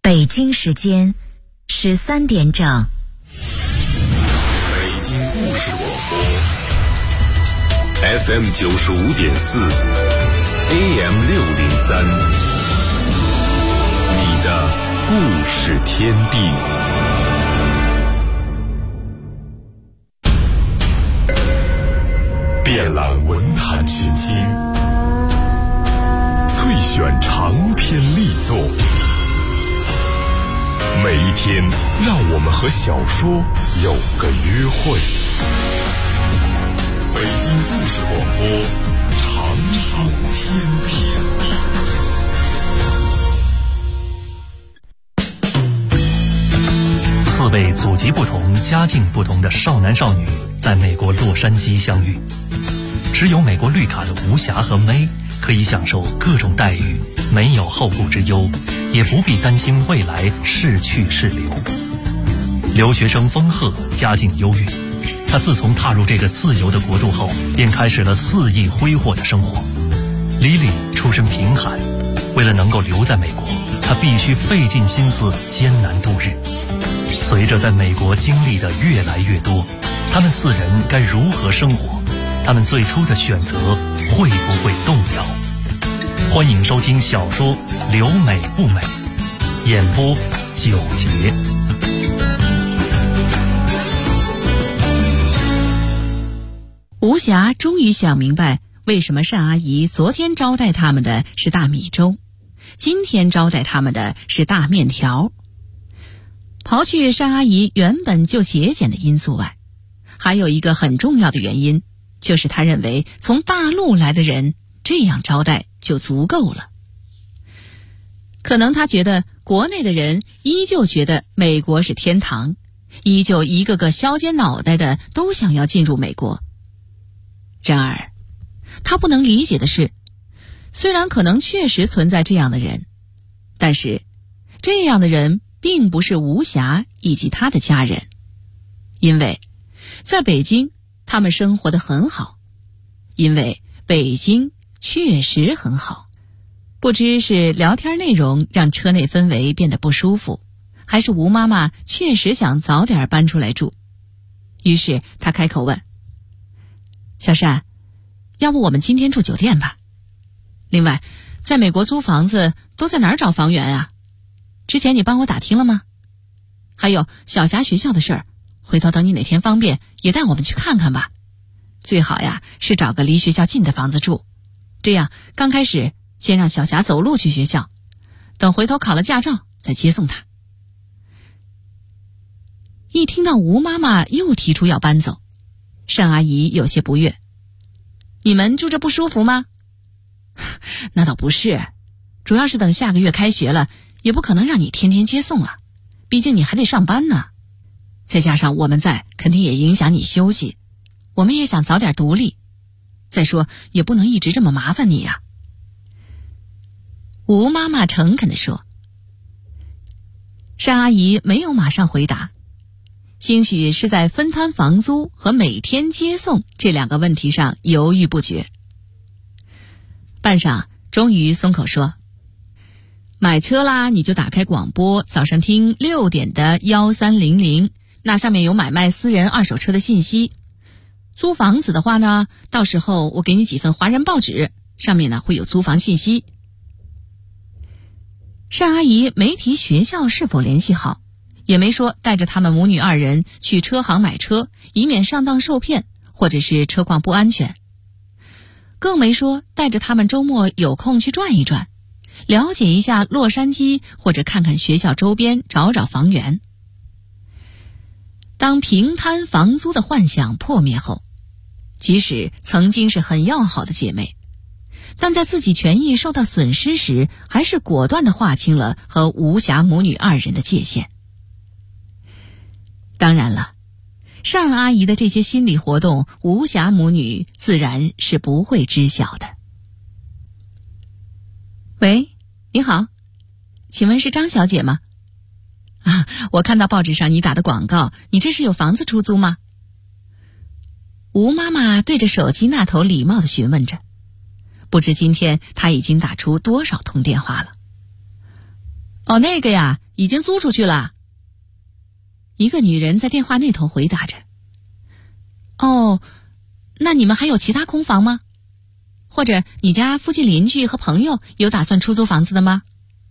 北京时间13点整。 北京故事广播 FM 95.4 AM 603，你的故事天地。遍览文坛群星，萃选长篇力作。每一天，让我们和小说有个约会。北京故事广播，长寿天地。4位祖籍不同、家境不同的少男少女在美国洛杉矶相遇，持有美国绿卡的吴霞和May可以享受各种待遇，没有后顾之忧，也不必担心未来是去是留。留学生丰鹤家境优越，他自从踏入这个自由的国度后，便开始了肆意挥霍的生活。Lily出身贫寒，为了能够留在美国，他必须费尽心思艰难度日。随着在美国经历的越来越多，他们4人该如何生活？他们最初的选择会不会动摇？欢迎收听小说《留美不美》，演播9节。 吴霞终于想明白，为什么单阿姨昨天招待他们的是大米粥，今天招待他们的是大面条。刨去单阿姨原本就节俭的因素外，还有一个很重要的原因，就是她认为从大陆来的人这样招待就足够了。可能她觉得国内的人依旧觉得美国是天堂，依旧一个个削尖脑袋的都想要进入美国。然而她不能理解的是，虽然可能确实存在这样的人，但是这样的人并不是吴霞以及她的家人，因为在北京他们生活得很好，因为北京确实很好。不知是聊天内容让车内氛围变得不舒服，还是吴妈妈确实想早点搬出来住。于是她开口问：小单，要不我们今天住酒店吧？另外，在美国租房子都在哪儿找房源啊？之前你帮我打听了吗？还有小霞学校的事儿，回头等你哪天方便也带我们去看看吧。最好呀是找个离学校近的房子住，这样刚开始先让小霞走路去学校，等回头考了驾照再接送她。一听到吴妈妈又提出要搬走，单阿姨有些不悦：你们住着不舒服吗？那倒不是，主要是等下个月开学了，也不可能让你天天接送啊，毕竟你还得上班呢。再加上我们在，肯定也影响你休息，我们也想早点独立，再说也不能一直这么麻烦你呀。吴妈妈诚恳地说。单阿姨没有马上回答，兴许是在分摊房租和每天接送这2个问题上犹豫不决。半晌，终于松口说：买车啦，你就打开广播，早上听6点的1300，那上面有买卖私人二手车的信息。租房子的话呢，到时候我给你几份华人报纸，上面呢会有租房信息。单阿姨没提学校是否联系好，也没说带着他们母女2人去车行买车，以免上当受骗或者是车况不安全，更没说带着他们周末有空去转一转，了解一下洛杉矶，或者看看学校周边，找找房源。当平摊房租的幻想破灭后，即使曾经是很要好的姐妹，但在自己权益受到损失时，还是果断地划清了和吴霞母女2人的界限。当然了，单阿姨的这些心理活动，吴霞母女自然是不会知晓的。喂，你好，请问是张小姐吗？啊，我看到报纸上你打的广告，你这是有房子出租吗？吴妈妈对着手机那头礼貌地询问着，不知今天她已经打出多少通电话了。 哦，那个呀，已经租出去了。一个女人在电话那头回答着。哦，那你们还有其他空房吗？或者你家附近邻居和朋友有打算出租房子的吗？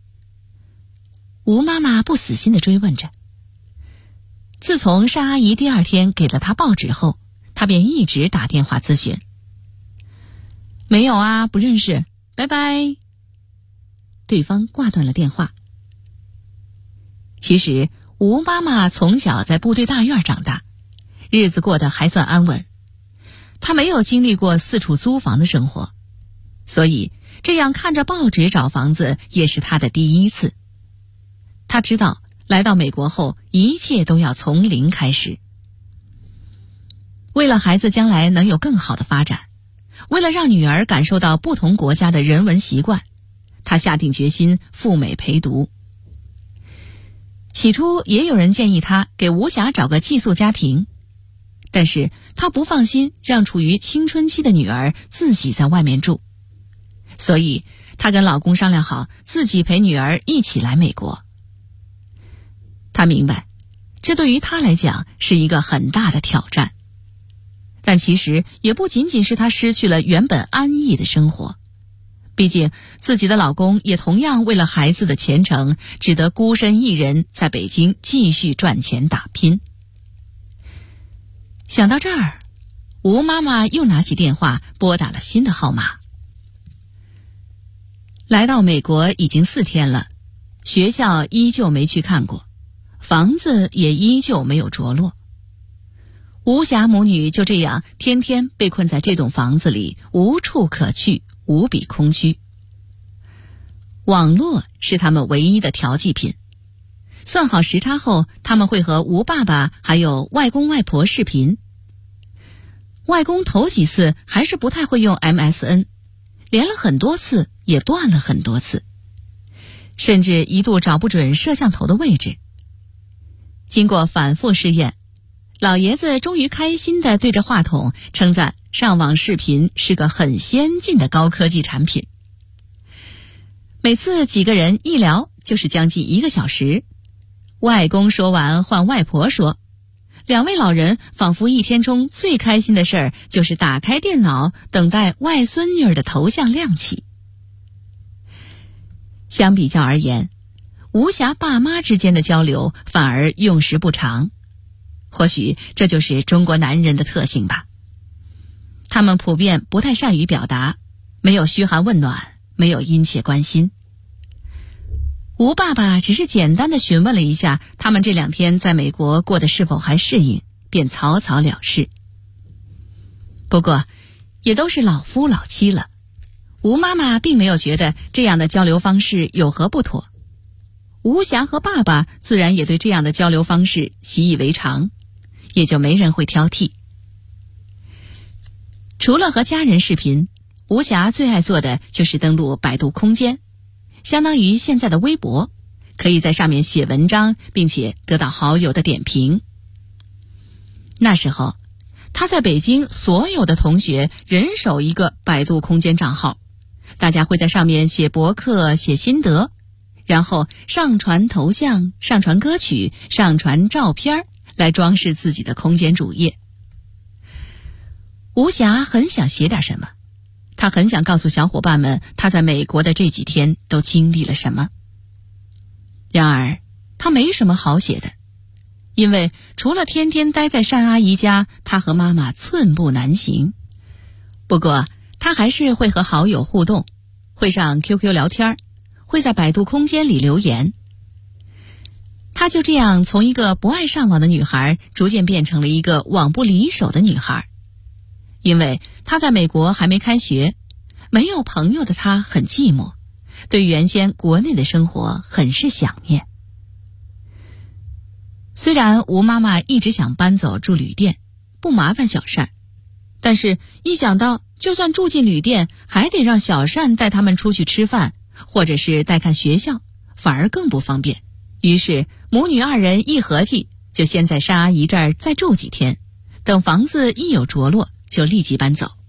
吴妈妈不死心地追问着。自从单阿姨第二天给了她报纸后，她便一直打电话咨询。没有啊，不认识，拜拜。对方挂断了电话。其实吴妈妈从小在部队大院长大，日子过得还算安稳。她没有经历过四处租房的生活，所以这样看着报纸找房子也是她的第一次。她知道来到美国后一切都要从零开始。为了孩子将来能有更好的发展，为了让女儿感受到不同国家的人文习惯，她下定决心赴美陪读。起初也有人建议她给吴霞找个寄宿家庭，但是她不放心让处于青春期的女儿自己在外面住，所以她跟老公商量好自己陪女儿一起来美国。她明白，这对于她来讲是一个很大的挑战，但其实也不仅仅是她失去了原本安逸的生活，毕竟自己的老公也同样为了孩子的前程，只得孤身一人在北京继续赚钱打拼。想到这儿，吴妈妈又拿起电话拨打了新的号码。来到美国已经4天了，学校依旧没去看过，房子也依旧没有着落。吴霞母女就这样天天被困在这栋房子里，无处可去，无比空虚。网络是他们唯一的调剂品。算好时差后，他们会和吴爸爸还有外公外婆视频。外公头几次还是不太会用 MSN， 连了很多次也断了很多次，甚至一度找不准摄像头的位置。经过反复试验，老爷子终于开心地对着话筒称赞上网视频是个很先进的高科技产品。每次几个人一聊就是将近1个小时，外公说完换外婆说，两位老人仿佛一天中最开心的事儿就是打开电脑等待外孙女儿的头像亮起。相比较而言，吴霞爸妈之间的交流反而用时不长，或许这就是中国男人的特性吧。他们普遍不太善于表达，没有嘘寒问暖，没有殷切关心。吴爸爸只是简单的询问了一下他们这2天在美国过得是否还适应，便草草了事。不过也都是老夫老妻了，吴妈妈并没有觉得这样的交流方式有何不妥。吴霞和爸爸自然也对这样的交流方式习以为常，也就没人会挑剔。除了和家人视频，吴霞最爱做的就是登录百度空间，相当于现在的微博，可以在上面写文章，并且得到好友的点评。那时候他在北京所有的同学人手一个百度空间账号，大家会在上面写博客，写心得，然后上传头像，上传歌曲，上传照片，来装饰自己的空间主页。吴霞很想写点什么，她很想告诉小伙伴们她在美国的这几天都经历了什么。然而她没什么好写的，因为除了天天待在单阿姨家，她和妈妈寸步难行。不过她还是会和好友互动，会上 QQ 聊天，会在百度空间里留言。她就这样从一个不爱上网的女孩，逐渐变成了一个网不离手的女孩。因为她在美国还没开学，没有朋友的她很寂寞，对原先国内的生活很是想念。虽然吴妈妈一直想搬走住旅店，不麻烦小单，但是一想到就算住进旅店，还得让小单带他们出去吃饭，或者是带看学校，反而更不方便。于是母女2人一合计，就先在单阿姨这儿再住几天，等房子一有着落就立即搬走。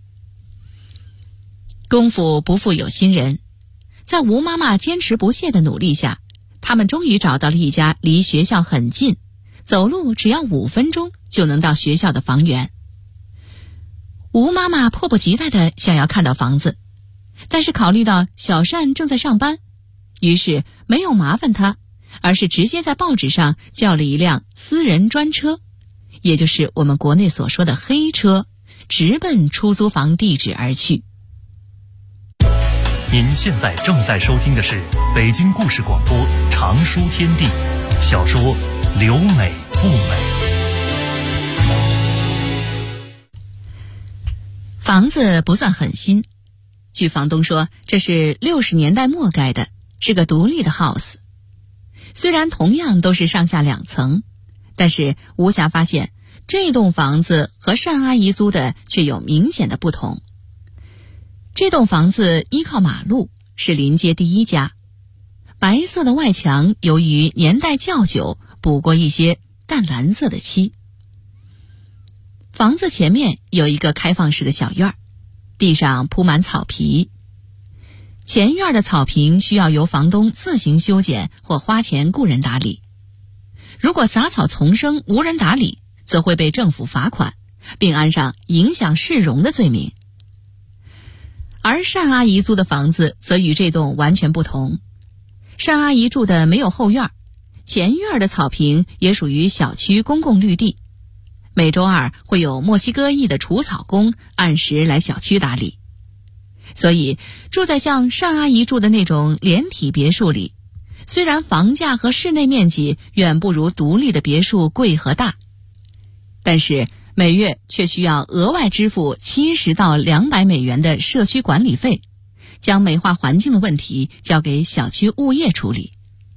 功夫不负有心人，在吴妈妈坚持不懈的努力下， 他们终于找到了一家离学校很近，走路只要5分钟就能到学校的房源。吴妈妈迫不及待地想要看到房子，但是考虑到小善正在上班，于是没有麻烦他，而是直接在报纸上叫了一辆私人专车，也就是我们国内所说的黑车，直奔出租房地址而去。 您现在正在收听的是北京故事广播长书天地小说《留美不美》。 房子不算很新，据房东说，这是60年代末盖的，是个独立的 house。虽然同样都是上下2层，但是吴霞发现这栋房子和单阿姨租的却有明显的不同。这栋房子依靠马路，是临街第一家。白色的外墙由于年代较久，补过一些淡蓝色的漆。房子前面有一个开放式的小院，地上铺满草皮。前院的草坪需要由房东自行修剪或花钱雇人打理。如果杂草丛生无人打理，则会被政府罚款，并安上影响市容的罪名。而单阿姨租的房子则与这栋完全不同。单阿姨住的没有后院，前院的草坪也属于小区公共绿地。每周2会有墨西哥裔的除草工按时来小区打理。所以住在像单阿姨住的那种连体别墅里，虽然房价和室内面积远不如独立的别墅贵和大，但是每月却需要额外支付70到200美元的社区管理费，将美化环境的问题交给小区物业处理。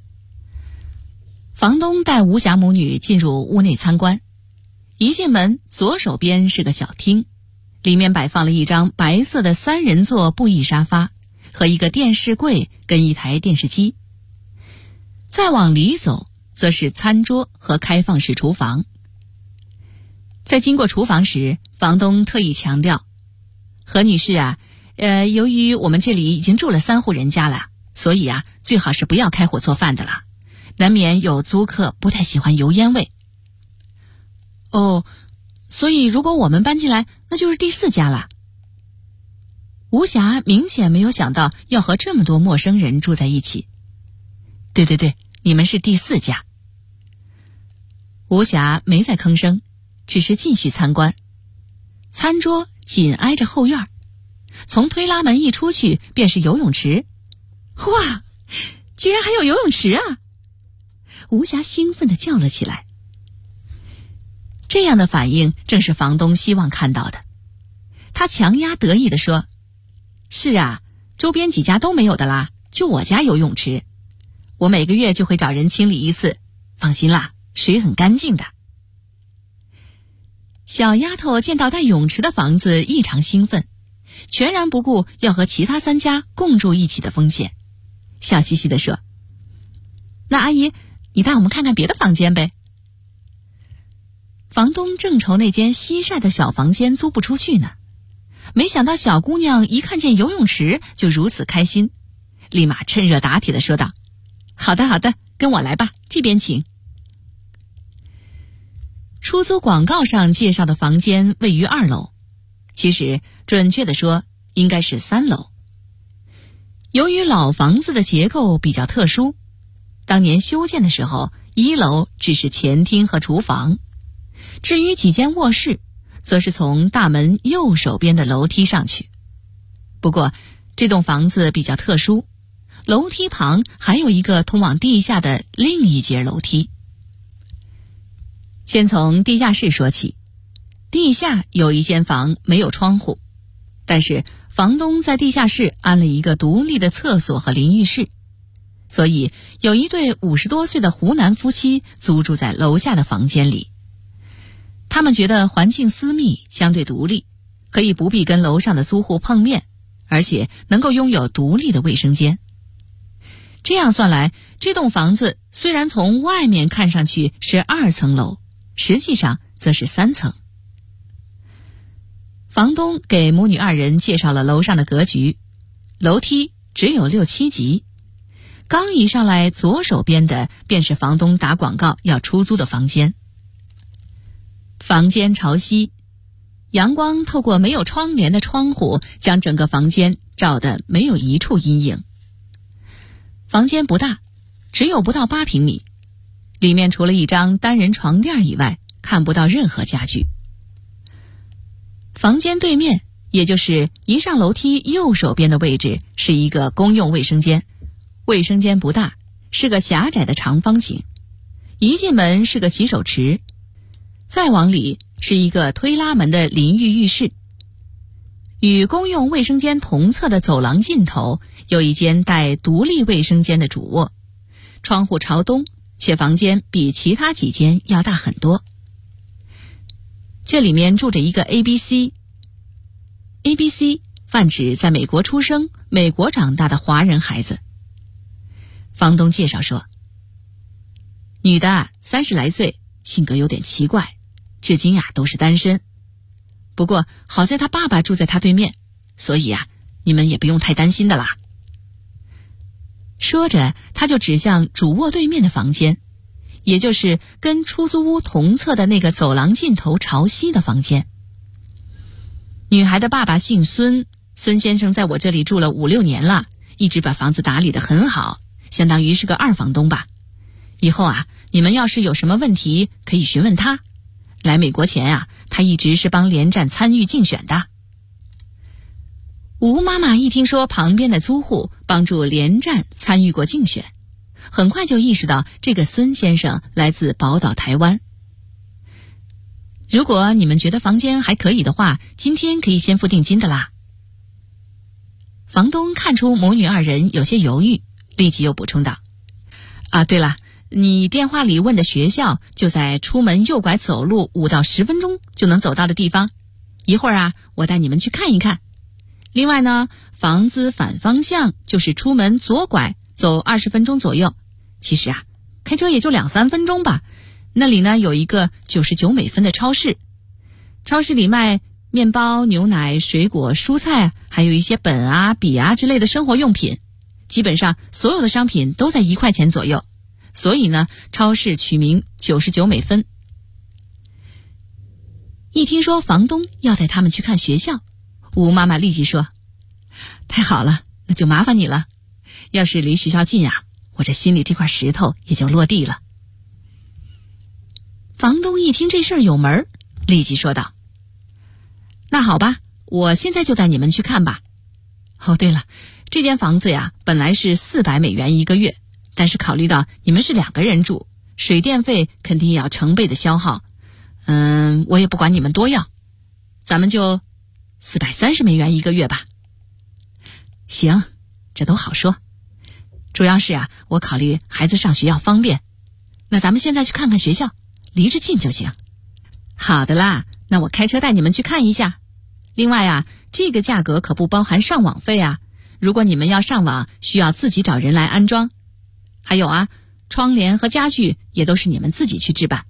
房东带吴霞母女进入屋内参观，一进门，左手边是个小厅，里面摆放了一张白色的3人座布艺沙发和一个电视柜跟一台电视机。再往里走，则是餐桌和开放式厨房。在经过厨房时，房东特意强调，何女士啊，由于我们这里已经住了3户人家了，所以啊，最好是不要开火做饭的了，难免有租客不太喜欢油烟味。哦，所以如果我们搬进来，那就是第4家了。吴霞明显没有想到要和这么多陌生人住在一起。对，你们是第4家。吴霞没再吭声，只是继续参观。餐桌紧挨着后院，从推拉门一出去便是游泳池。哇，居然还有游泳池啊！吴霞兴奋地叫了起来。这样的反应正是房东希望看到的。他强压得意地说，是啊，周边几家都没有的啦，就我家有泳池，我每个月就会找人清理1次，放心啦，水很干净的。小丫头见到带泳池的房子异常兴奋，全然不顾要和其他3家共住一起的风险，笑嘻嘻地说，那阿姨，你带我们看看别的房间呗。房东正愁那间西晒的小房间租不出去呢，没想到小姑娘一看见游泳池就如此开心，立马趁热打铁地说道，好的，跟我来吧，这边请。出租广告上介绍的房间位于2楼，其实准确地说应该是3楼。由于老房子的结构比较特殊，当年修建的时候，1楼只是前厅和厨房，至于几间卧室，则是从大门右手边的楼梯上去。不过这栋房子比较特殊，楼梯旁还有一个通往地下的另一节楼梯。先从地下室说起，地下有一间房没有窗户，但是房东在地下室安了一个独立的厕所和淋浴室，所以有一对50多岁的湖南夫妻租住在楼下的房间里。他们觉得环境私密，相对独立，可以不必跟楼上的租户碰面，而且能够拥有独立的卫生间。这样算来，这栋房子虽然从外面看上去是2层楼，实际上则是3层。房东给母女2人介绍了楼上的格局，楼梯只有6、7级， 刚一上来，左手边的便是房东打广告要出租的房间。房间朝西，阳光透过没有窗帘的窗户，将整个房间照得没有一处阴影。房间不大，只有不到8平米，里面除了一张单人床垫以外，看不到任何家具。房间对面，也就是一上楼梯右手边的位置，是一个公用卫生间。卫生间不大，是个狭窄的长方形，一进门是个洗手池，再往里是一个推拉门的淋浴浴室。与公用卫生间同侧的走廊尽头有一间带独立卫生间的主卧，窗户朝东，且房间比其他几间要大很多。这里面住着一个 ABC 泛指在美国出生、美国长大的华人孩子。房东介绍说，女的30来岁，性格有点奇怪，至今都是单身。不过好在她爸爸住在她对面，所以你们也不用太担心的啦。说着，他就指向主卧对面的房间，也就是跟出租屋同侧的那个走廊尽头朝西的房间。女孩的爸爸姓孙，孙先生在我这里住了5、6年了，一直把房子打理得很好，相当于是个2房东吧。以后你们要是有什么问题，可以询问他。来美国前他一直是帮连战参与竞选的。吴妈妈一听说旁边的租户帮助连战参与过竞选，很快就意识到这个孙先生来自宝岛台湾。如果你们觉得房间还可以的话，今天可以先付定金的啦。房东看出母女2人有些犹豫，立即又补充道，对了，你电话里问的学校就在出门右拐走路5到10分钟就能走到的地方，一会儿我带你们去看一看。另外呢，房子反方向就是出门左拐走20分钟左右，其实开车也就2、3分钟吧。那里呢有一个99美分的超市，超市里卖面包、牛奶、水果、蔬菜，还有一些本笔之类的生活用品，基本上所有的商品都在1块钱左右，所以呢超市取名99美分。一听说房东要带他们去看学校，吴妈妈立即说，太好了，那就麻烦你了，要是离学校近我这心里这块石头也就落地了。房东一听这事儿有门，立即说道，那好吧，我现在就带你们去看吧。对了，这间房子本来是400美元一个月，但是考虑到你们是2个人住，水电费肯定也要成倍的消耗，我也不管你们多要，咱们就430美元一个月吧。行，这都好说，主要是我考虑孩子上学要方便，那咱们现在去看看学校，离着近就行。好的啦，那我开车带你们去看一下。另外这个价格可不包含上网费如果你们要上网，需要自己找人来安装。还有窗帘和家具也都是你们自己去置办。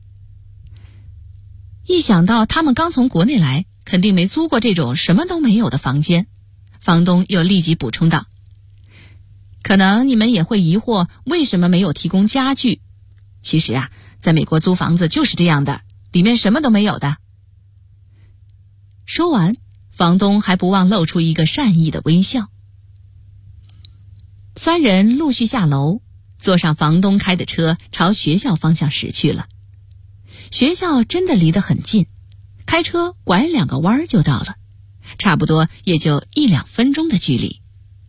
一想到他们刚从国内来，肯定没租过这种什么都没有的房间，房东又立即补充道，可能你们也会疑惑为什么没有提供家具。其实在美国租房子就是这样的，里面什么都没有的。说完，房东还不忘露出一个善意的微笑。3人陆续下楼，坐上房东开的车，朝学校方向驶去了。学校真的离得很近，开车拐2个弯就到了，差不多也就1、2分钟的距离。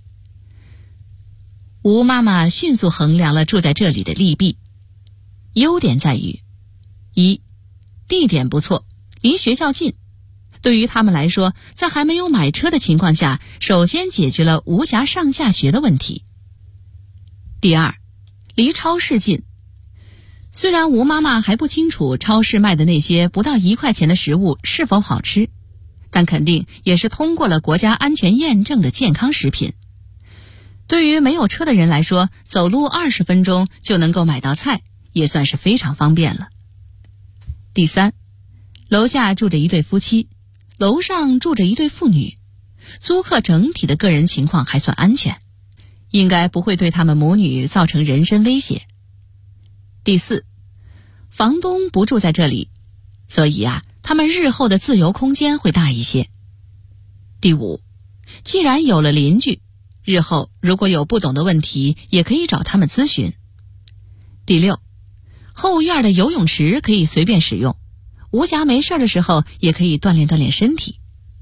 吴妈妈迅速衡量了住在这里的利弊。优点在于：1. 地点不错，离学校近，对于他们来说，在还没有买车的情况下，首先解决了无暇上下学的问题。第2，离超市近。虽然吴妈妈还不清楚超市卖的那些不到1块钱的食物是否好吃，但肯定也是通过了国家安全验证的健康食品。对于没有车的人来说，走路20分钟就能够买到菜，也算是非常方便了。第3，楼下住着一对夫妻，楼上住着一对父女，租客整体的个人情况还算安全， 应该不会对他们母女造成人身威胁。第四，房东不住在这里，所以他们日后的自由空间会大一些。第五，既然有了邻居，日后如果有不懂的问题，也可以找他们咨询。第六，后院的游泳池可以随便使用，无暇没事的时候也可以锻炼锻炼身体。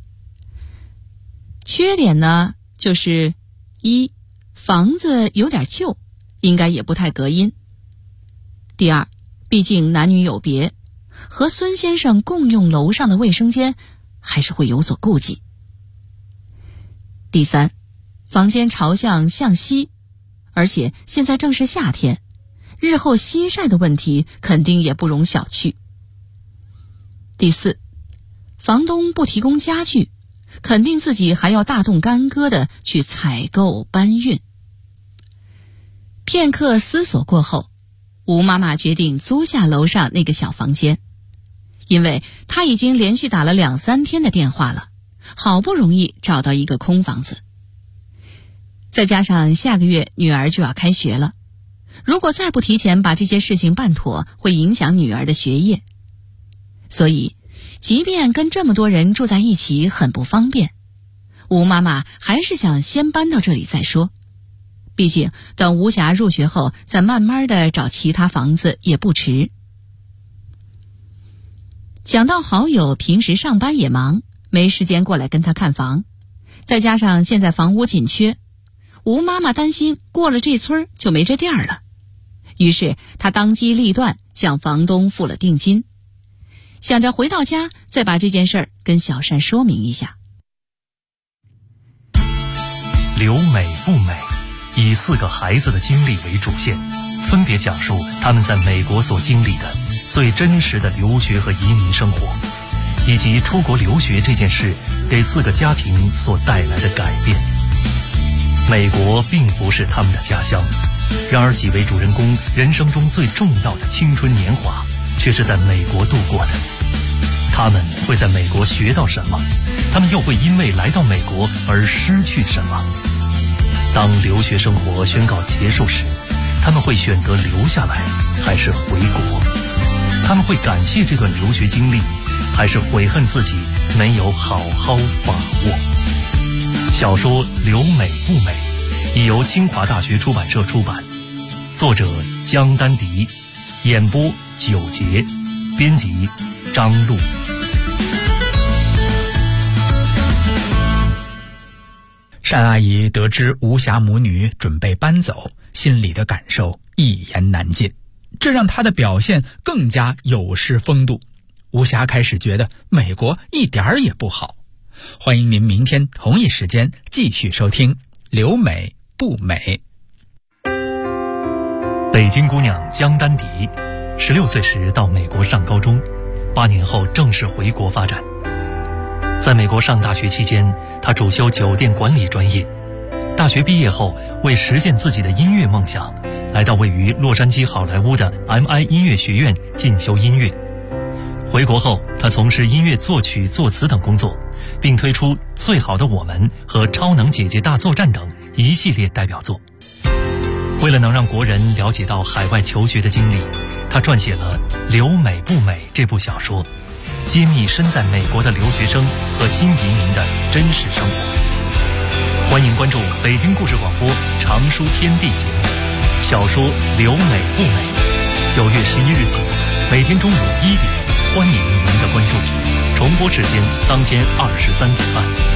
缺点呢，就是一，房子有点旧，应该也不太隔音。第二，毕竟男女有别，和孙先生共用楼上的卫生间，还是会有所顾忌。第三，房间朝向西，而且现在正是夏天，日后西晒的问题肯定也不容小觑。第四，房东不提供家具，肯定自己还要大动干戈的去采购搬运。片刻思索过后，吴妈妈决定租下楼上那个小房间，因为她已经连续打了2-3天的电话了，好不容易找到一个空房子。再加上下个月女儿就要开学了，如果再不提前把这些事情办妥，会影响女儿的学业。所以即便跟这么多人住在一起很不方便，吴妈妈还是想先搬到这里再说，毕竟等吴霞入学后再慢慢的找其他房子也不迟。想到好友平时上班也忙，没时间过来跟他看房，再加上现在房屋紧缺，吴妈妈担心过了这村就没这店儿了，于是她当机立断向房东付了定金，想着回到家再把这件事儿跟小善说明一下。 留美不美，以4个孩子的经历为主线，分别讲述他们在美国所经历的最真实的留学和移民生活，以及出国留学这件事给4个家庭所带来的改变。美国并不是他们的家乡，然而几位主人公人生中最重要的青春年华却是在美国度过的。他们会在美国学到什么？他们又会因为来到美国而失去什么？当留学生活宣告结束时，他们会选择留下来还是回国？他们会感谢这段留学经历，还是悔恨自己没有好好把握？小说《留美不美》已由清华大学出版社出版，作者江丹迪，演播九杰，编辑张璐。 单阿姨得知吴霞母女准备搬走，心里的感受一言难尽，这让她的表现更加有失风度。吴霞开始觉得美国一点儿也不好。欢迎您明天同一时间继续收听《留美不美》。 北京姑娘江丹迪，16岁时到美国上高中，8年后正式回国发展。在美国上大学期间，她主修酒店管理专业。大学毕业后，为实现自己的音乐梦想，来到位于洛杉矶好莱坞的 MI 音乐学院进修音乐。回国后，她从事音乐作曲、作词等工作，并推出《最好的我们》和《超能姐姐大作战》等一系列代表作。为了能让国人了解到海外求学的经历，她撰写了《留美不美》这部小说，揭秘身在美国的留学生和新移民的真实生活。欢迎关注北京故事广播常书天地节目小说《留美不美》，9月11日起，每天中午1点，欢迎您的关注。重播时间当天23点半。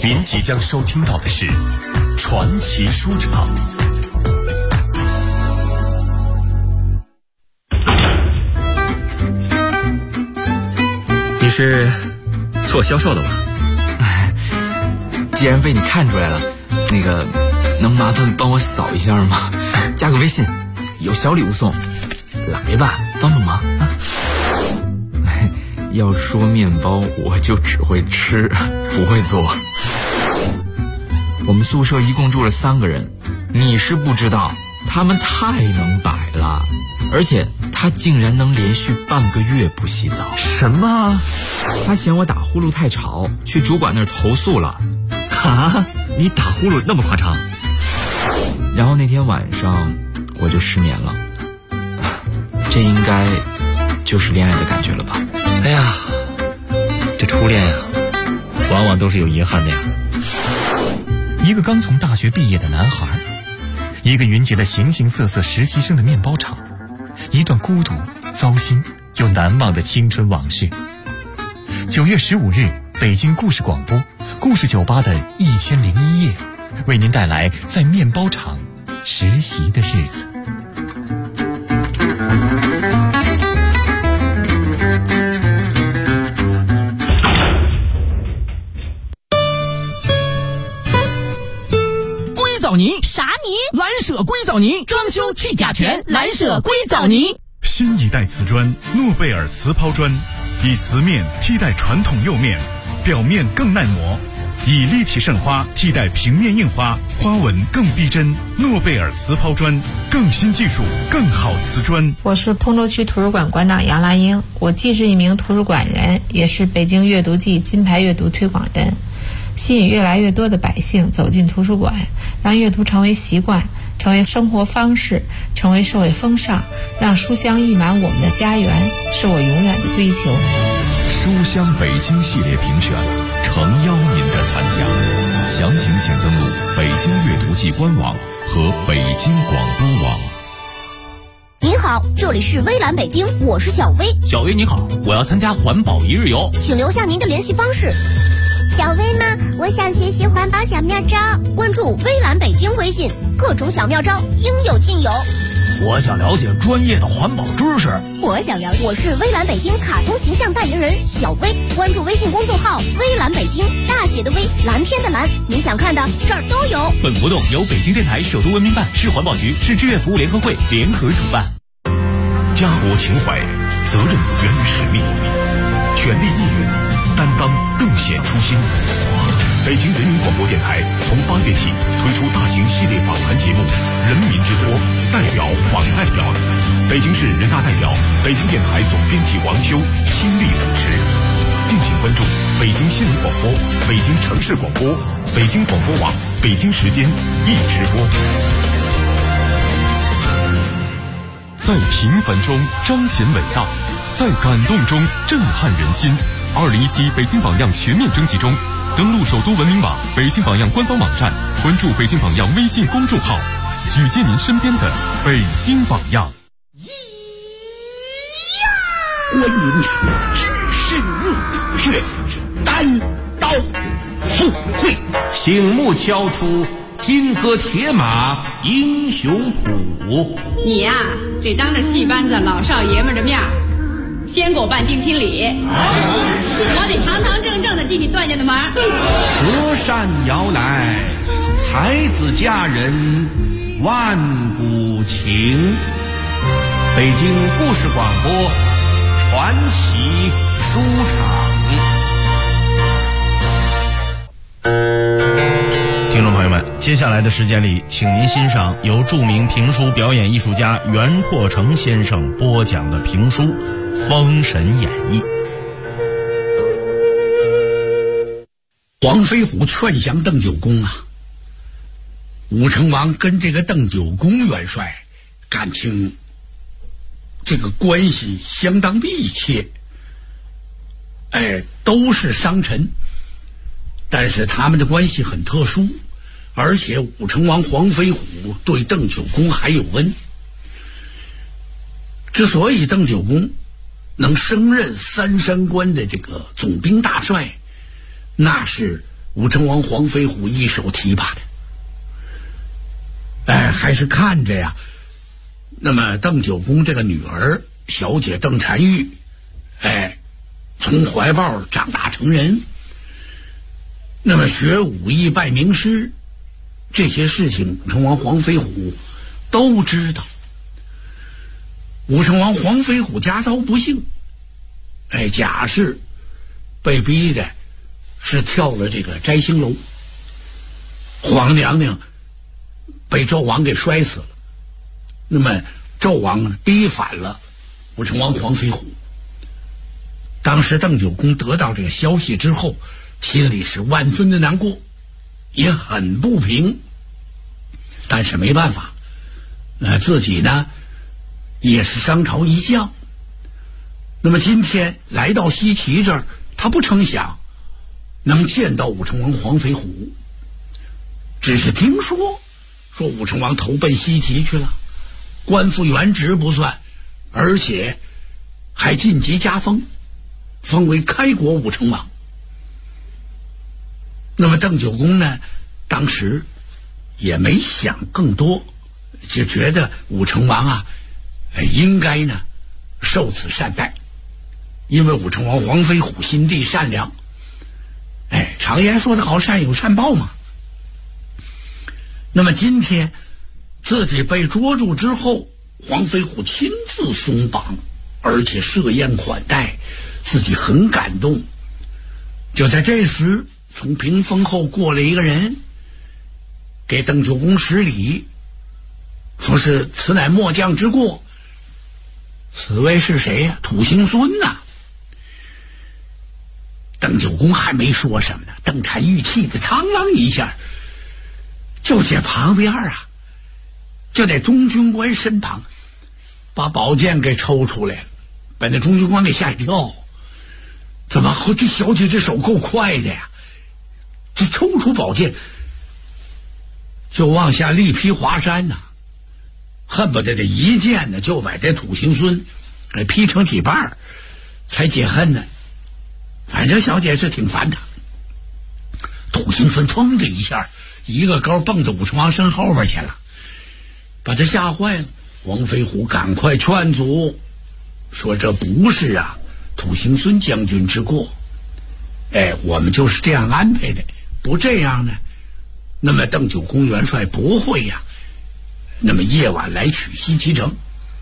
您即将收听到的是传奇书场。 你是做销售的吧？ 既然被你看出来了，能麻烦帮我扫一下吗？加个微信，有小礼物送。来吧，帮帮忙啊！要说面包，我就只会吃，不会做。我们宿舍一共住了3个人，你是不知道，他们太能摆了，而且他竟然能连续半个月不洗澡。 什么？ 他嫌我打呼噜太吵，去主管那儿投诉了。 哈，你打呼噜那么夸张？ 然后那天晚上我就失眠了，这应该就是恋爱的感觉了吧？ 哎呀，这初恋呀，往往都是有遗憾的呀。 一个刚从大学毕业的男孩，一个云集了形形色色实习生的面包厂，一段孤独、糟心又难忘的青春往事。9月15日，北京故事广播故事酒吧的1001夜，为您带来在面包厂实习的日子。 藻泥啥泥？ 蓝舍硅藻泥，装修去甲醛，蓝舍硅藻泥。 新一代瓷砖诺贝尔瓷抛砖，以瓷面替代传统釉面，表面更耐磨，以立体渗花替代平面印花，花纹更逼真。诺贝尔瓷抛砖，更新技术，更好瓷砖。 我是通州区图书馆馆长杨兰英，我既是一名图书馆人，也是北京阅读季金牌阅读推广人。吸引越来越多的百姓走进图书馆，让阅读成为习惯，成为生活方式，成为社会风尚，让书香溢满我们的家园，是我永远的追求。 书香北京系列评选，诚邀您的参加，详情请登录北京阅读季官网和北京广播网。 您好，这里是微蓝北京，我是小薇。 小薇你好，我要参加环保一日游， 请留下您的联系方式。小薇吗？我想学习环保小妙招，关注微蓝北京微信，各种小妙招应有尽有。 我想了解专业的环保知识。 我是微蓝北京卡通形象代言人小薇，关注微信公众号微蓝北京，大写的微，蓝天的蓝，你想看的这儿都有。 本活动由北京电台首都文明办、市环保局、市志愿服务联合会联合主办。 家国情怀，责任源于使命，全力以赴，担当更显初心。北京人民广播电台从8月起推出大型系列访谈节目《人民之托》，代表访代表，北京市人大代表、北京电台总编辑王修亲力主持。敬请关注北京新闻广播、北京城市广播、北京广播网、北京时间一直播。在平凡中彰显伟大，在感动中震撼人心。2017北京榜样全面征集中，登录首都文明网、北京榜样官方网站，关注北京榜样微信公众号，举荐您身边的北京榜样。 观音是日月，单刀赴会， 醒目敲出金戈铁马英雄谱。 你呀，得当着戏班子老少爷们的面先给我办定亲礼，我得堂堂正正的进你段家的门。 隔山摇来，才子佳人万古情。北京故事广播传奇书场。 听众朋友们，接下来的时间里，请您欣赏由著名评书表演艺术家袁阔成先生播讲的评书《封神演义》。 黄飞虎劝降邓九公啊，武成王跟这个邓九公元帅感情这个关系相当密切，都是商臣，但是他们的关系很特殊，而且武成王黄飞虎对邓九公还有恩。之所以邓九公能升任3山关的这个总兵大帅，那是武成王黄飞虎一手提拔的。还是看着呀，那么邓九公这个女儿小姐邓婵玉，从怀抱长大成人，那么学武艺拜名师，这些事情武成王黄飞虎都知道。武成王黄飞虎家遭不幸，贾氏被逼的是跳了这个摘星楼，皇娘娘被纣王给摔死了。那么纣王呢逼反了武成王黄飞虎。当时邓九公得到这个消息之后，心里是万分的难过，也很不平，但是没办法，自己呢也是商朝一将。那么今天来到西岐这儿，他不成想能见到武成王黄飞虎，只是听说武成王投奔西岐去了，官复原职不算，而且还晋级加封，封为开国武成王。那么邓九公呢，当时也没想更多，就觉得武成王啊，应该呢受此善待，因为武成王黄飞虎心地善良，常言说得好，善有善报嘛。那么今天自己被捉住之后，黄飞虎亲自松绑，而且设宴款待，自己很感动。就在这时，从屏风后过来一个人，给邓九公施礼，说是此乃末将之过。此位是谁呀？土行孙呐。邓九公还没说什么呢，邓婵玉气的苍啷一下，就在旁边啊，就在中军官身旁，把宝剑给抽出来了，把那中军官给吓一跳。怎么这小姐这手够快的呀？这抽出宝剑就往下力劈华山呐，恨不得这一剑呢就把这土行孙给劈成几瓣才解恨呢。反正小姐是挺烦他。土行孙噌的一下，一个高蹦到武成王身后边去了，把他吓坏了。黄飞虎赶快劝阻，说这不是啊土行孙将军之过，我们就是这样安排的，不这样呢，那么邓九公元帅不会呀，那么夜晚来取西岐城。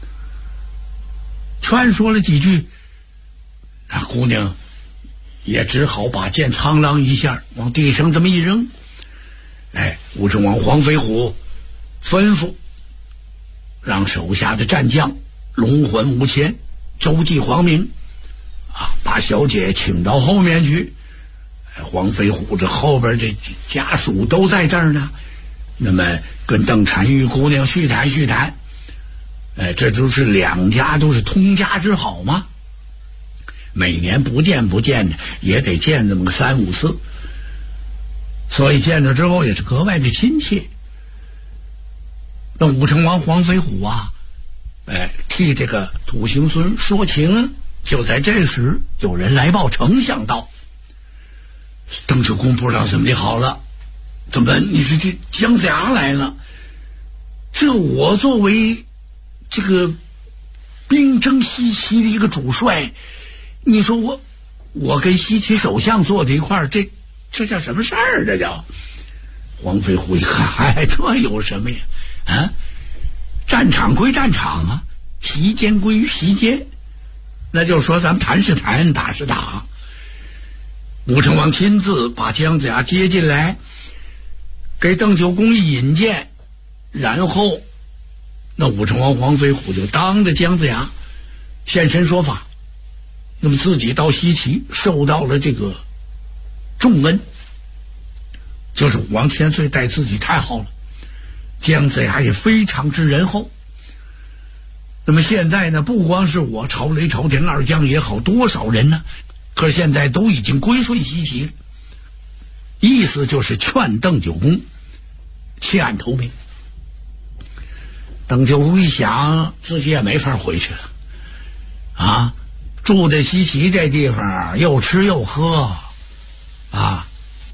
劝说了几句，那姑娘也只好把剑苍啷一下往地上这么一扔。武成王黄飞虎吩咐让手下的战将龙魂无谦、周济、黄明把小姐请到后面去。黄飞虎这后边这家属都在这儿呢，那么跟邓婵玉姑娘叙谈叙谈。这就是两家都是通家之好嘛，每年不见的也得见这么个3、5次，所以见着之后也是格外的亲切。那武成王黄飞虎啊，替这个土行孙说情。就在这时，有人来报丞相道：邓九公不知道怎么的好了，怎么你是这姜子牙来了？这我作为这个兵征西岐的一个主帅，你说我跟西岐首相坐在一块儿，这叫什么事儿？这叫黄飞虎一看，这有什么呀？战场归战场啊，席间归于席间，那就是说咱们谈是谈，打是打。武成王亲自把姜子牙接进来，给邓九公一引荐，然后那武成王黄飞虎就当着姜子牙现身说法，那么自己到西岐受到了这个重恩，就是武王千岁待自己太好了，姜子牙也非常之仁厚。那么现在呢，不光是我朝雷朝田二将也好，多少人呢，可是现在都已经归顺西岐了，意思就是劝邓九公弃暗投明。邓九公一想，自己也没法回去了住在西岐这地方，又吃又喝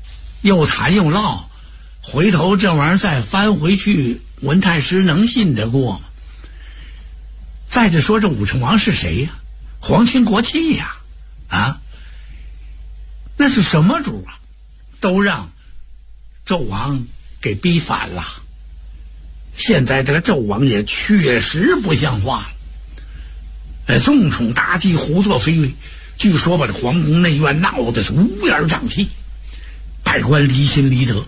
又谈又唠，回头这玩意儿再翻回去，文太师能信得过吗？再者说，这武成王是谁呀？皇亲国戚呀，啊，那是什么主啊？都让纣王给逼反了。现在这个纣王也确实不像话了，纵宠妲己，胡作非为。据说把这皇宫内院闹得是乌烟瘴气，百官离心离德。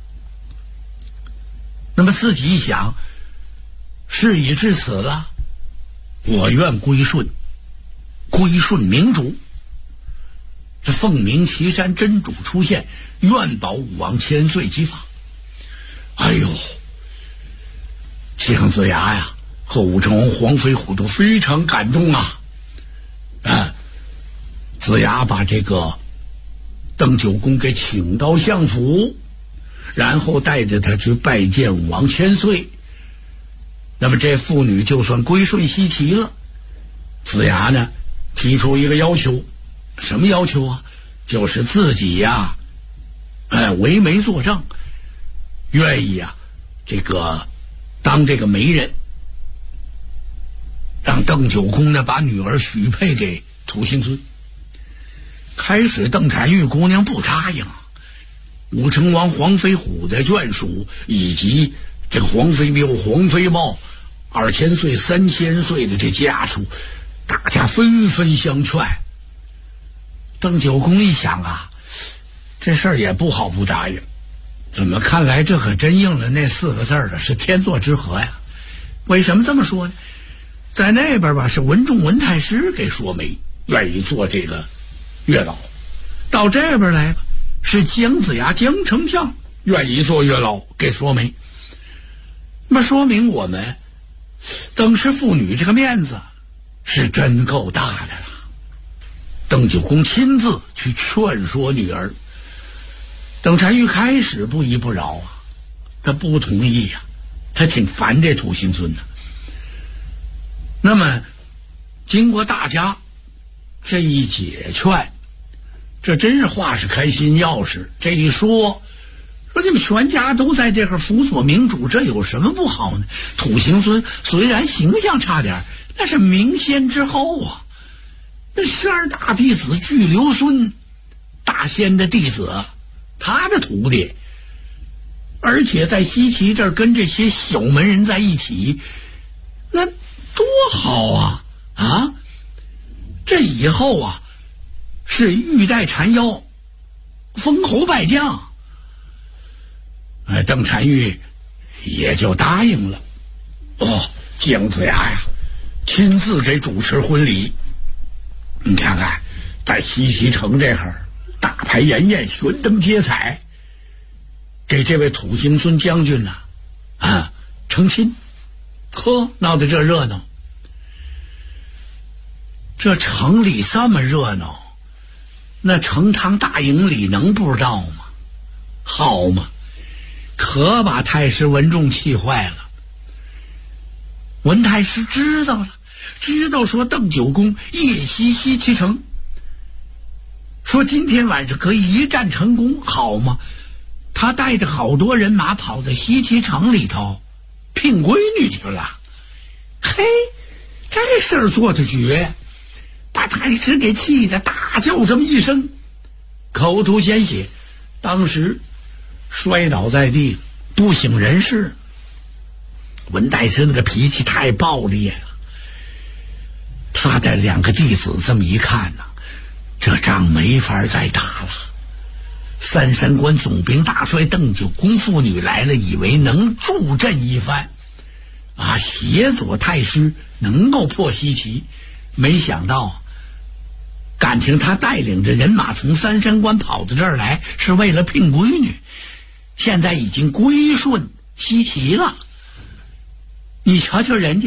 那么自己一想，事已至此了，我愿归顺明主。这凤鸣岐山真主出现，愿保武王千岁之法。哎呦，姜子牙呀和武成王黄飞虎都非常感动啊！子牙把这个邓九公给请到相府，然后带着他去拜见武王千岁。那么这妇女就算归顺西岐了。子牙呢提出一个要求，什么要求啊？就是自己呀，为媒作证，愿意啊，这个当这个媒人，让邓九公呢把女儿许配给土行孙。开始邓婵玉姑娘不答应，武成王黄飞虎的眷属以及这个黄飞彪、黄飞豹2000岁、3000岁的这家属，大家纷纷相劝。邓九公一想啊，这事儿也不好不答应，怎么看来这可真应了那4个字了，是天作之合呀。为什么这么说呢？在那边吧，是文仲文太师给说媒，愿意做这个月老；到这边来吧，是姜子牙姜丞相愿意做月老给说媒。那么说明我们邓氏妇女这个面子是真够大的了。邓九公亲自去劝说女儿，邓婵玉开始不依不饶啊，他不同意呀，他挺烦这土行孙的。那么经过大家这一解劝，这真是话是开心钥匙。这一说你们全家都在这个辅佐明主，这有什么不好呢？土行孙虽然形象差点，那是明仙之后啊，那12大弟子巨留孙，大仙的弟子，他的徒弟，而且在西岐这儿跟这些小门人在一起，那多好啊！啊，这以后啊是玉带缠腰，封侯拜将。邓婵玉也就答应了。姜子牙呀亲自给主持婚礼。你看看在西岐城这儿大排筵宴，悬灯结彩，给这位土行孙将军呢成亲。闹得这热闹。这城里这么热闹，那成汤大营里能不知道吗？好嘛，可把太师文仲气坏了。文太师知道了，知道说邓九公夜袭西岐城，说今天晚上可以一战成功，好嘛，他带着好多人马跑到西岐城里头聘闺女去了。嘿，这事儿做得绝，把太师给气得大叫这么一声，口吐鲜血，当时摔倒在地，不省人事。文太师那个脾气太暴烈了，他的2个弟子这么一看呢，这仗没法再打了。三山关总兵大帅邓九公父女来了，以为能助阵一番协佐太师能够破西岐，没想到感情他带领着人马从三山关跑到这儿来，是为了聘闺女，现在已经归顺西岐了。你瞧瞧人家，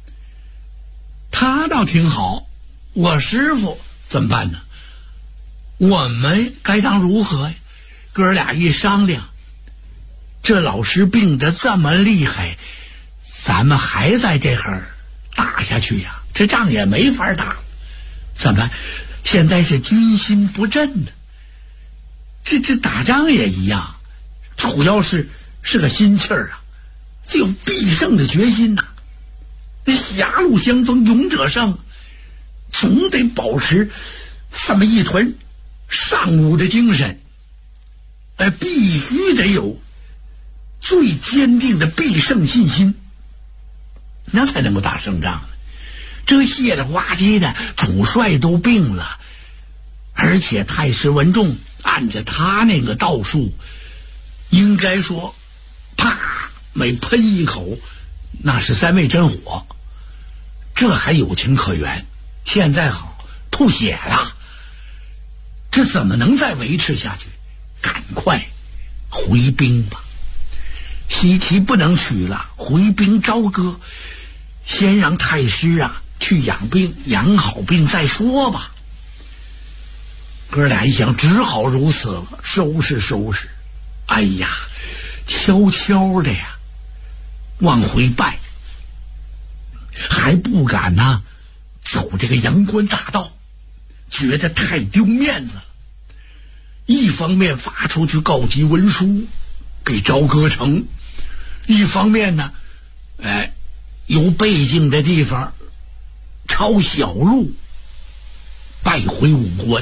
他倒挺好，我师父怎么办呢？我们该当如何呀？哥俩一商量，这老师病得这么厉害，咱们还在这儿打下去呀，这仗也没法打。怎么办？现在是军心不振呢， 这打仗也一样，主要是个心气儿啊，有必胜的决心呐。狭路相逢勇者胜，总得保持这么一团尚武的精神。必须得有最坚定的必胜信心，那才能够打胜仗。这谢了花街的主帅都病了，而且太师文仲按着他那个道术，应该说啪每喷一口那是3味真火，这还有情可原。现在好吐血了，这怎么能再维持下去？赶快回兵吧，西岐不能取了，回兵朝歌，先让太师啊去养病，养好病再说吧。哥俩一想，只好如此了，收拾。哎呀，悄悄的呀往回拜，还不敢呐走这个阳关大道，觉得太丢面子了。一方面发出去告急文书给朝歌城，一方面呢由背景的地方抄小路拜回武关。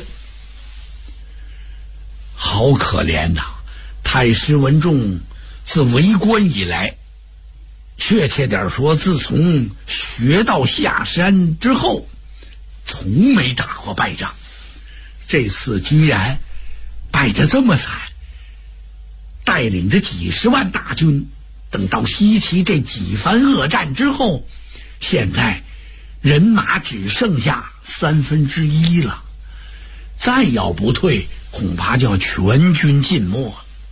好可怜呐，太师文仲自为官以来，确切点说自从学到下山之后，从没打过败仗，这次居然败得这么惨，带领着几十万大军，等到西岐这几番恶战之后，现在人马只剩下1/3了，再要不退，恐怕就要全军尽没。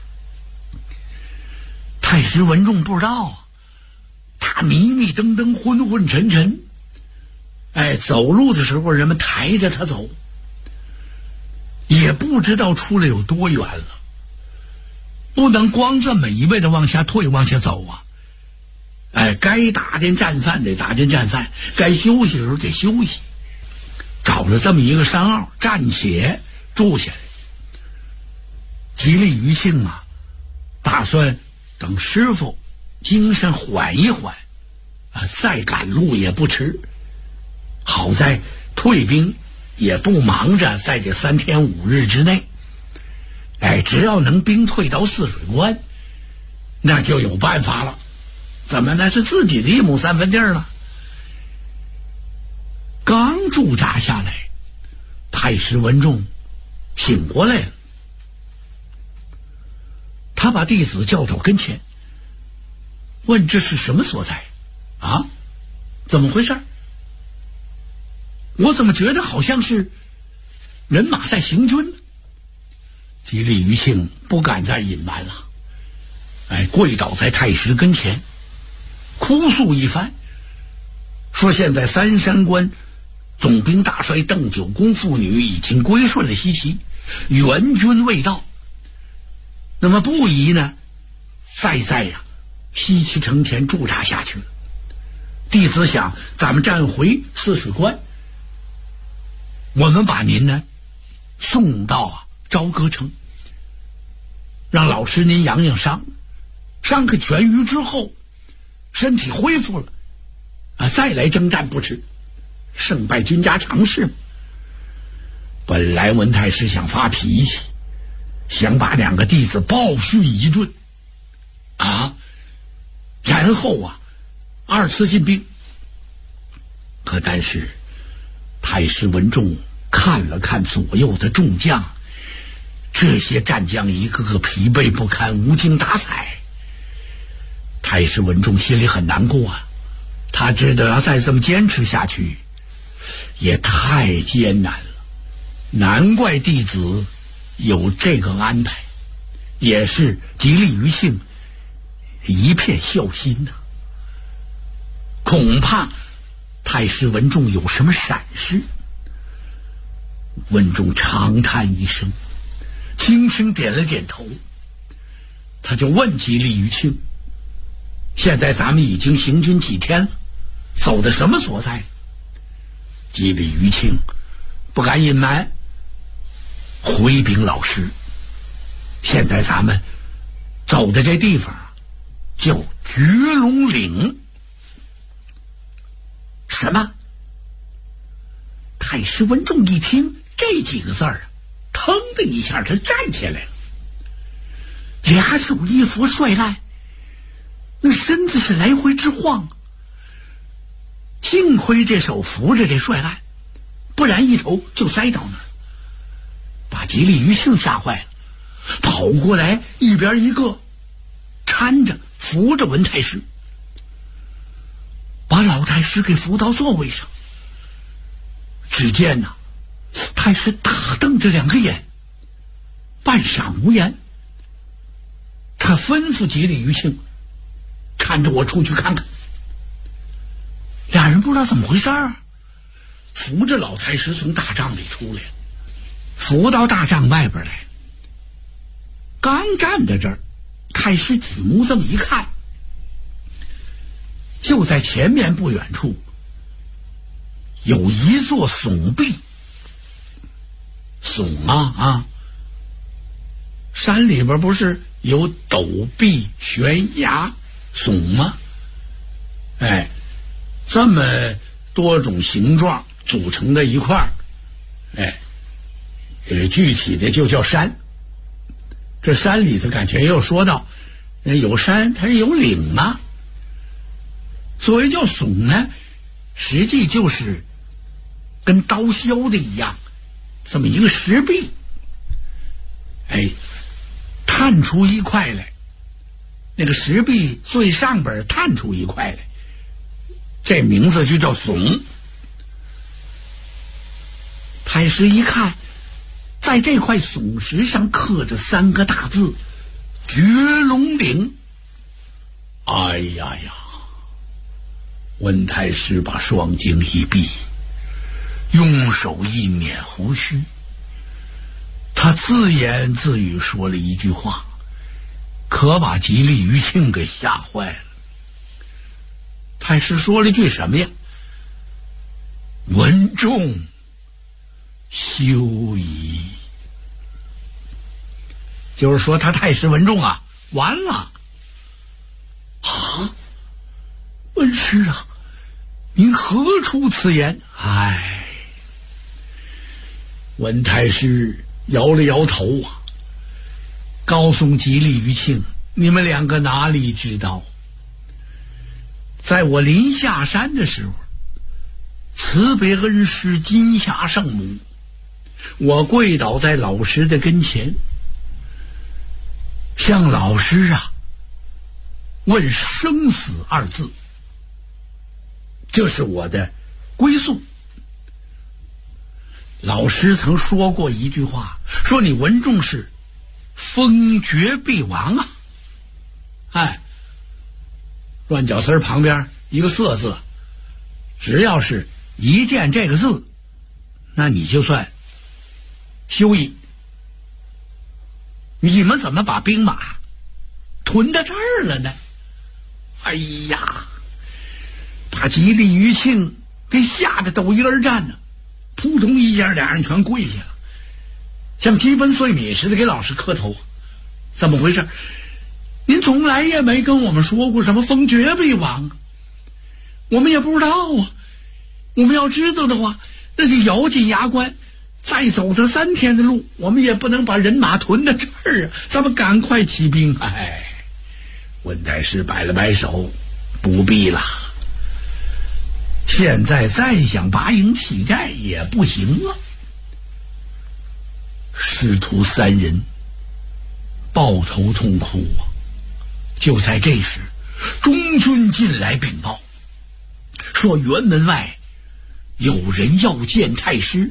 太师文仲不知道，他迷迷瞪瞪，昏昏沉沉，走路的时候人们抬着他走，也不知道出来有多远了，不能光这么一味的往下退往下走啊！该打点战犯得打点战犯，该休息的时候得休息。找了这么一个山坳，暂且住下来。吉利余庆啊，打算等师傅精神缓一缓，再赶路也不迟。好在退兵也不忙着在这3天5日之内，只要能兵退到泗水关，那就有办法了。怎么那是自己的1亩3分地了？刚驻扎下来，太师文仲醒过来了，他把弟子叫到跟前，问这是什么所在啊？怎么回事？我怎么觉得好像是人马在行军呢？吉利余庆不敢再隐瞒了，跪倒在太师跟前，哭诉一番，说现在3山关总兵大帅邓九公父女已经归顺了西岐，援军未到，那么不宜呢再在西岐城前驻扎下去了。弟子想咱们站回泗水关，我们把您呢送到朝歌城，让老师您养养伤，伤可痊愈之后，身体恢复了再来征战不迟，胜败君家常事。本来文太师想发脾气，想把2个弟子暴训一顿然后2次进兵，但是太师文仲看了看左右的众将，这些战将一个个疲惫不堪，无精打采。太师文仲心里很难过他知道要再这么坚持下去也太艰难了，难怪弟子有这个安排，也是吉利余庆一片孝心恐怕太师文仲有什么闪失。文仲长叹一声，轻轻点了点头，他就问吉利余庆，现在咱们已经行军几天了，走的什么所在？吉利余庆不敢隐瞒，回禀老师， 现在咱们走的这地方叫绝龙岭。什么？太师文仲一听这几个字儿，腾的一下他站起来了，俩手一扶帅烂，那身子是来回直晃。幸亏这手扶着这帅烂，不然一头就栽到那儿，把吉利余庆吓坏了，跑过来一边一个搀着扶着文太师，把老太师给扶到座位上。只见呐，太师大瞪着两个眼，半晌无言。他吩咐吉利余庆搀着我出去看看。俩人不知道怎么回事儿，扶着老太师从大帐里出来，扶到大帐外边来。刚站在这儿，太师举目这么一看，就在前面不远处有一座耸壁。耸啊，山里边不是有陡壁、悬崖、耸吗？哎，这么多种形状组成的一块儿，哎，具体的就叫山。这山里头感觉又说到，有山它有岭嘛。所谓叫耸呢，实际就是跟刀削的一样，这么一个石壁，哎，探出一块来，那个石壁最上边探出一块来，这名字就叫耸。太师一看，在这块耸石上刻着3个大字“绝龙岭”。哎呀呀！文太师把双睛一闭，用手一捻胡须，他自言自语说了一句话，可把吉利余庆给吓坏了。太师说了句什么呀？文仲休矣。就是说他太师文仲啊，完了啊！文师啊，您何出此言？哎，文太师摇了摇头啊，告诉吉利余庆，你们2个哪里知道，在我临下山的时候，慈悲恩师金霞圣母，我跪倒在老师的跟前，向老师啊问生死2字，这是我的归宿。老师曾说过一句话，说你文仲是封爵必亡啊。哎，乱脚丝旁边一个色字，只要是一见这个字，那你就算休矣。你们怎么把兵马屯到这儿了呢？哎呀，把吉利余庆给吓得抖衣而战呢，扑通一下俩人全跪下了，像鸡奔碎米似的给老师磕头。怎么回事？您从来也没跟我们说过什么封爵必亡啊，我们也不知道啊。我们要知道的话，那就咬紧牙关，再走这3天的路，我们也不能把人马屯到这儿啊，咱们赶快起兵。哎，文太师摆了摆手，不必了，现在再想拔营起寨也不行了。师徒3人抱头痛哭啊！就在这时，中军进来禀报，说辕门外有人要见太师。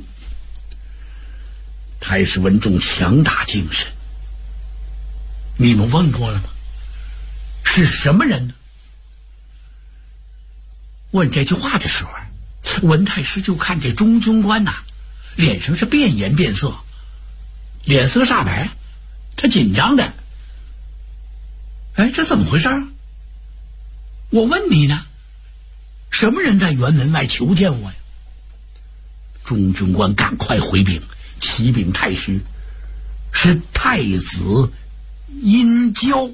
太师文仲强打精神，你们问过了吗？是什么人呢？问这句话的时候，文太师就看这中军官呐，脸上是变颜变色，脸色煞白，他紧张的。哎，这怎么回事？我问你呢，什么人在辕门外求见我呀？中军官赶快回禀，启禀太师，是太子阴交，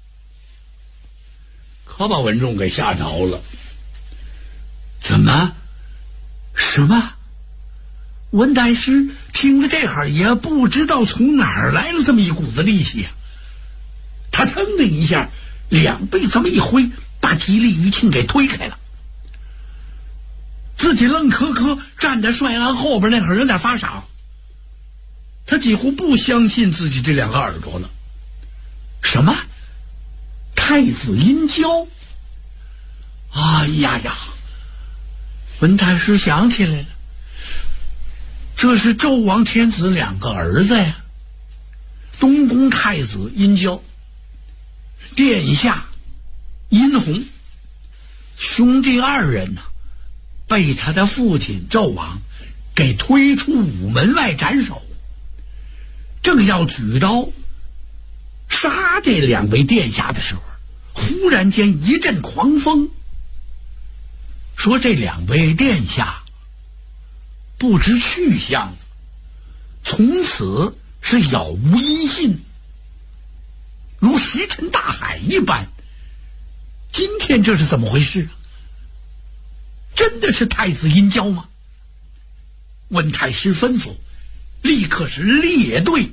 可把文仲给吓着了。怎么？什么？文大师听了这会也不知道从哪儿来了这么一股子力气啊！他腾的一下，两臂这么一挥，把吉利余庆给推开了。自己愣磕磕站在帅安后边，那会儿有点发傻，他几乎不相信自己这两个耳朵了。什么？太子阴交？哎呀呀！文太师想起来了，这是纣王天子两个儿子呀，东宫太子阴交，殿下殷洪，兄弟二人呢，被他的父亲纣王给推出午门外斩首，正要举刀杀这两位殿下的时候，忽然间一阵狂风，说这两位殿下不知去向，从此是杳无音信，如石沉大海一般。今天这是怎么回事啊？真的是太子阴交吗？温太师吩咐，立刻是列队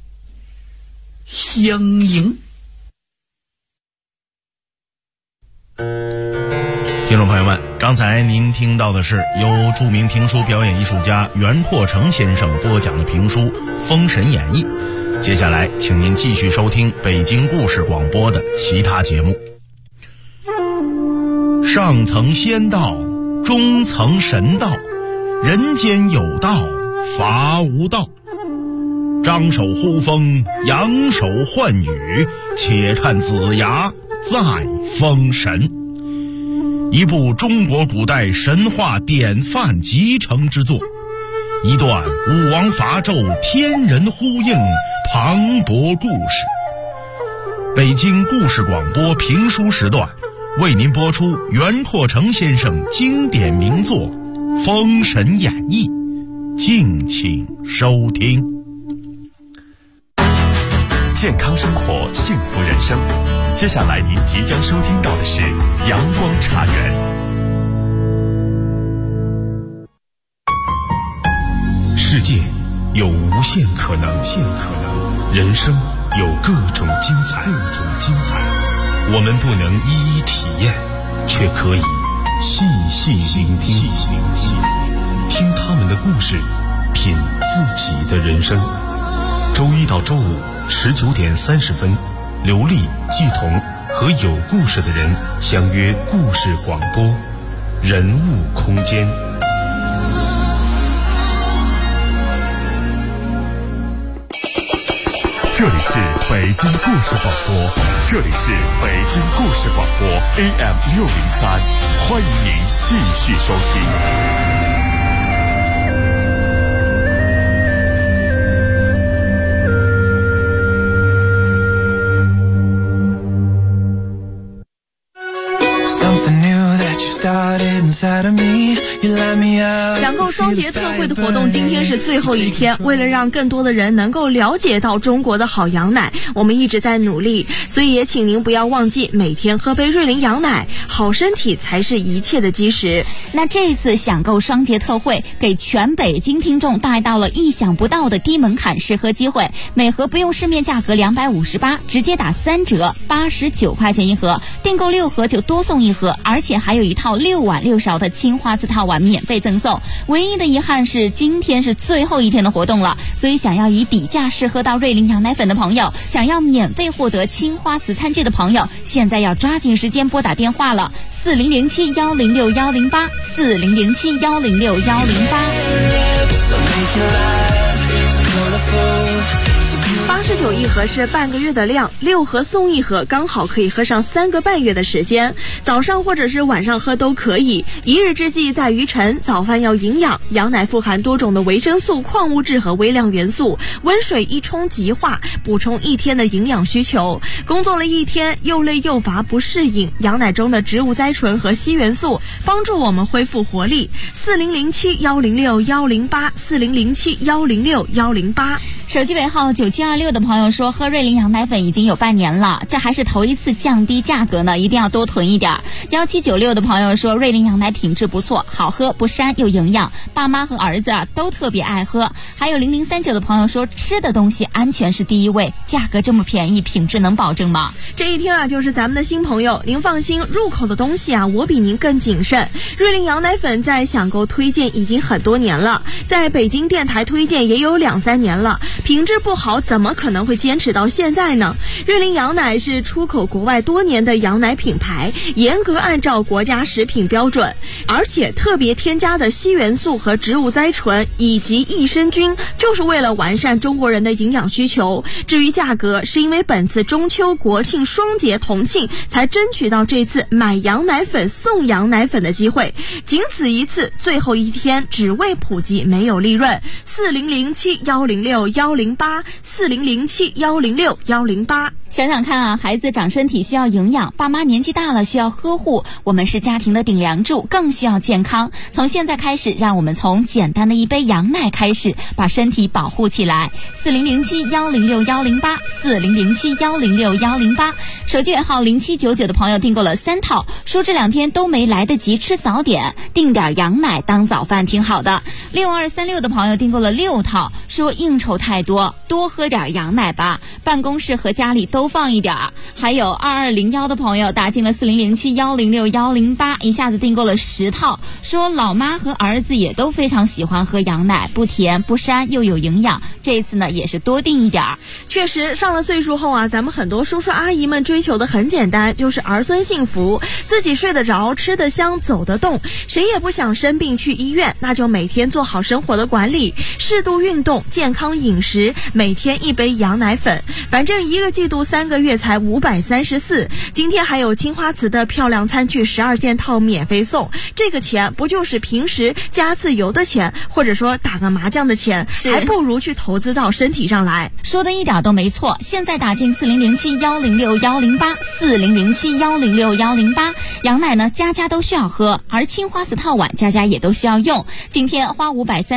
相迎。 听众朋友们，刚才您听到的是由著名评书表演艺术家袁拓成先生播讲的评书《封神演义》。接下来请您继续收听北京故事广播的其他节目。上层仙道，中层神道，人间有道，伐无道。张手呼风，扬手唤雨，且看子牙再封神。一部中国古代神话典范集成之作，一段武王伐纣天人呼应磅礴故事。北京故事广播评书时段为您播出袁拓成先生经典名作《封神演义》，敬请收听。 健康生活，幸福人生。接下来您即将收听到的是阳光茶园。世界有无限可能，人生有各种精彩。我们不能一一体验，却可以细细聆听，听他们的故事，品自己的人生。周一到周五19点30分，刘丽、季彤和有故事的人相约故事广播，人物空间。这里是北京故事广播，这里是北京故事广播 AM603，欢迎您继续收听。 享购双节特惠的活动今天是最后一天，为了让更多的人能够了解到中国的好羊奶，我们一直在努力，所以也请您不要忘记每天喝杯瑞麟羊奶，好身体才是一切的基石。 那这一次享购双节特惠给全北京听众带到了意想不到的低门槛试喝机会，每盒不用市面价格258，直接打3折，89块钱一盒，订购6盒就多送1盒，而且还有一套6碗6勺的青花瓷套碗免费赠送。唯一的遗憾是今天是最后一天的活动了，所以想要以底价试喝到瑞麟羊奶粉的朋友，想要免费获得青花瓷餐具的朋友，现在要抓紧时间拨打电话了，4007106108 ，89一盒是半个月的量，6盒送1盒，刚好可以喝上3个半月的时间，早上或者是晚上喝都可以。一日之计在于晨，早饭要营养，羊奶富含多种的维生素、矿物质和微量元素，温水一冲即化，补充1天的营养需求。工作了1天又累又乏不适应，羊奶中的植物甾醇和硒元素帮助我们恢复活力。4007106108 4007106108。 手机尾号9726的朋友说，喝瑞麟羊奶粉已经有半年了，这还是头一次降低价格呢，一定要多囤一点。1796的朋友说，瑞麟羊奶品质不错，好喝不膻又营养，爸妈和儿子都特别爱喝。还有0039的朋友说，吃的东西安全是第一位，价格这么便宜，品质能保证吗？ 这一听就是咱们的新朋友，您放心，入口的东西我比您更谨慎。瑞麟羊奶粉在享购推荐已经很多年了，在北京电台推荐也有2-3年了，品质不好怎么可能会坚持到现在呢？瑞麟羊奶是出口国外多年的羊奶品牌，严格按照国家食品标准，而且特别添加的硒元素和植物甾醇以及益生菌，就是为了完善中国人的营养需求。至于价格，是因为本次中秋国庆双节同庆才争取到这次买羊奶粉送羊奶粉的机会，仅此一次，最后一天只为普及，没有利润。4007-106-108，4007-106-108。 想想看孩子长身体需要营养，爸妈年纪大了需要呵护，我们是家庭的顶梁柱，更需要健康。从现在开始，让我们从简单的一杯羊奶开始，把身体保护起来。4007-106-108， 4007-106-108。手机尾号0799的朋友订购了3套，说这2天都没来得及吃早点，订点羊奶当早饭挺好的。6236的朋友订购了6套，说应酬太多，多喝点羊奶吧，办公室和家里都放一点。还有2201的朋友打进了4007-106-108，一下子订购了10套，说老妈和儿子也都非常喜欢喝羊奶，不甜不膻又有营养，这次呢也是多订一点。 确实上了岁数后咱们很多叔叔阿姨们追求的很简单，就是儿孙幸福，自己睡得着，吃得香，走得动，谁也不想生病去医院，那就每天做好生活的管理，适度运动，健康饮食，每天一杯羊奶粉，反正1个季度3个月才534。今天还有青花瓷的漂亮餐具12件套免费送，这个钱不就是平时加次油的钱，或者说打个麻将的钱，还不如去投资到身体上来。 说的一点都没错，现在打进4007-106-108， 4007-106-108。羊奶呢家家都需要喝，而青花瓷套碗家家也都需要用，今天花530